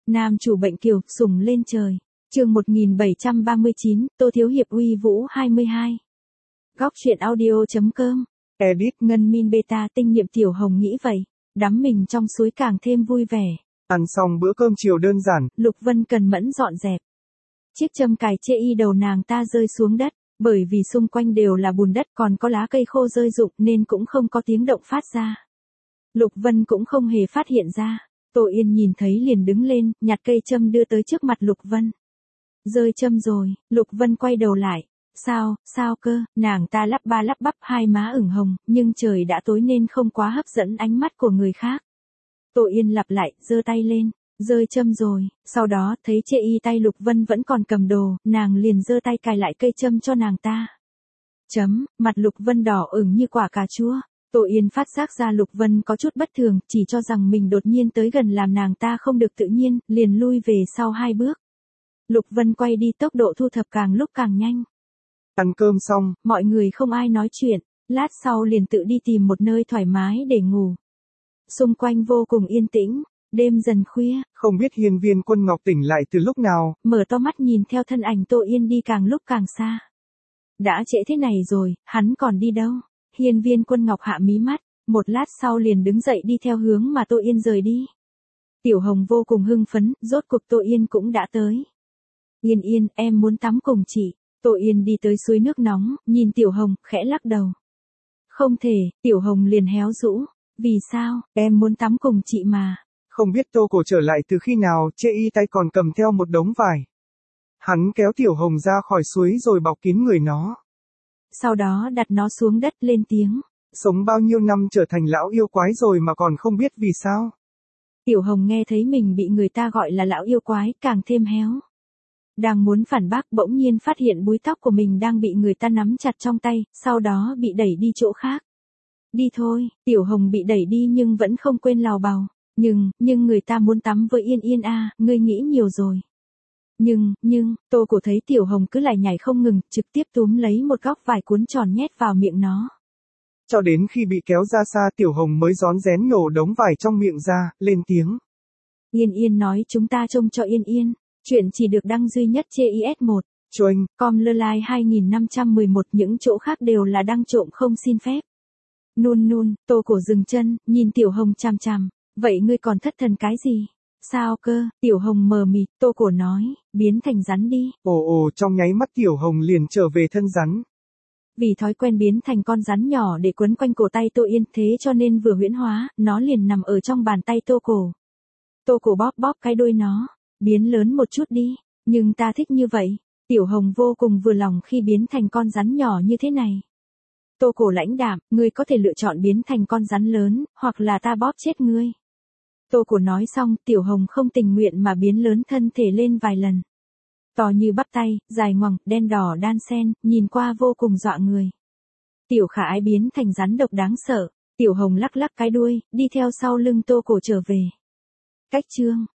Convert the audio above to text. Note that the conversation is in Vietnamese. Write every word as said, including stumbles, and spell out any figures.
Nam chủ bệnh kiều, sủng lên trời. Chương một nghìn bảy trăm ba mươi chín, Tô Thiếu Hiệp uy vũ hai mươi hai. Góc truyện audio.com. Edit Ngân Min Beta tinh nhiệm Tiểu Hồng nghĩ vậy, đắm mình trong suối càng thêm vui vẻ. Ăn xong bữa cơm chiều đơn giản, Lục Vân cần mẫn dọn dẹp. Chiếc châm cài chê y đầu nàng ta rơi xuống đất, bởi vì xung quanh đều là bùn đất còn có lá cây khô rơi rụng nên cũng không có tiếng động phát ra. Lục Vân cũng không hề phát hiện ra. Tô Yên nhìn thấy liền đứng lên, nhặt cây châm đưa tới trước mặt Lục Vân. Rơi châm rồi, Lục Vân quay đầu lại. Sao, sao cơ, nàng ta lắp ba lắp bắp hai má ửng hồng, nhưng trời đã tối nên không quá hấp dẫn ánh mắt của người khác. Tô Yên lặp lại, giơ tay lên, rơi châm rồi, sau đó thấy chê y tay Lục Vân vẫn còn cầm đồ, nàng liền giơ tay cài lại cây châm cho nàng ta. Chấm, mặt Lục Vân đỏ ửng như quả cà chua. Tô Yên phát giác ra Lục Vân có chút bất thường, chỉ cho rằng mình đột nhiên tới gần làm nàng ta không được tự nhiên, liền lui về sau hai bước. Lục Vân quay đi tốc độ thu thập càng lúc càng nhanh. Ăn cơm xong, mọi người không ai nói chuyện, lát sau liền tự đi tìm một nơi thoải mái để ngủ. Xung quanh vô cùng yên tĩnh, đêm dần khuya. Không biết Hiên Viên Quân Ngọc tỉnh lại từ lúc nào, mở to mắt nhìn theo thân ảnh Tô Yên đi càng lúc càng xa. Đã trễ thế này rồi, hắn còn đi đâu? Hiên Viên Quân Ngọc hạ mí mắt, một lát sau liền đứng dậy đi theo hướng mà Tô Yên rời đi. Tiểu Hồng vô cùng hưng phấn, rốt cuộc Tô Yên cũng đã tới. Yên Yên, em muốn tắm cùng chị. Tô Yên đi tới suối nước nóng, nhìn Tiểu Hồng, khẽ lắc đầu. Không thể, Tiểu Hồng liền héo rũ. Vì sao, em muốn tắm cùng chị mà. Không biết Tô Cổ trở lại từ khi nào, chê y tay còn cầm theo một đống vải. Hắn kéo Tiểu Hồng ra khỏi suối rồi bọc kín người nó. Sau đó đặt nó xuống đất lên tiếng. Sống bao nhiêu năm trở thành lão yêu quái rồi mà còn không biết vì sao. Tiểu Hồng nghe thấy mình bị người ta gọi là lão yêu quái, càng thêm héo. Đang muốn phản bác bỗng nhiên phát hiện búi tóc của mình đang bị người ta nắm chặt trong tay, sau đó bị đẩy đi chỗ khác. Đi thôi, Tiểu Hồng bị đẩy đi nhưng vẫn không quên lào bào. Nhưng, nhưng người ta muốn tắm với Yên Yên à, ngươi nghĩ nhiều rồi. Nhưng, nhưng, Tô Cổ thấy Tiểu Hồng cứ lại nhảy không ngừng, trực tiếp túm lấy một góc vải cuốn tròn nhét vào miệng nó. Cho đến khi bị kéo ra xa Tiểu Hồng mới rón rén nhổ đống vải trong miệng ra, lên tiếng. Yên Yên nói chúng ta trông cho Yên Yên. Chuyện chỉ được đăng duy nhất trên i ét một. Choanh. Com lơ lai hai nghìn năm trăm mười một, những chỗ khác đều là đăng trộm không xin phép. Nun nun, Tô Cổ dừng chân, nhìn Tiểu Hồng chằm chằm. Vậy ngươi còn thất thần cái gì? Sao cơ? Tiểu Hồng mờ mịt, Tô Cổ nói, biến thành rắn đi. Ồ ồ, trong nháy mắt Tiểu Hồng liền trở về thân rắn. Vì thói quen biến thành con rắn nhỏ để quấn quanh cổ tay Tô Yên, thế cho nên vừa huyễn hóa, nó liền nằm ở trong bàn tay Tô Cổ. Tô Cổ bóp bóp cái đuôi nó, biến lớn một chút đi, nhưng ta thích như vậy. Tiểu Hồng vô cùng vừa lòng khi biến thành con rắn nhỏ như thế này. Tô Cổ lãnh đạm, ngươi có thể lựa chọn biến thành con rắn lớn, hoặc là ta bóp chết ngươi. Tô Cổ nói xong, Tiểu Hồng không tình nguyện mà biến lớn thân thể lên vài lần. To như bắp tay, dài ngoằng, đen đỏ đan xen, nhìn qua vô cùng dọa người. Tiểu Khả Ái biến thành rắn độc đáng sợ, Tiểu Hồng lắc lắc cái đuôi, đi theo sau lưng Tô Cổ trở về. Cách chương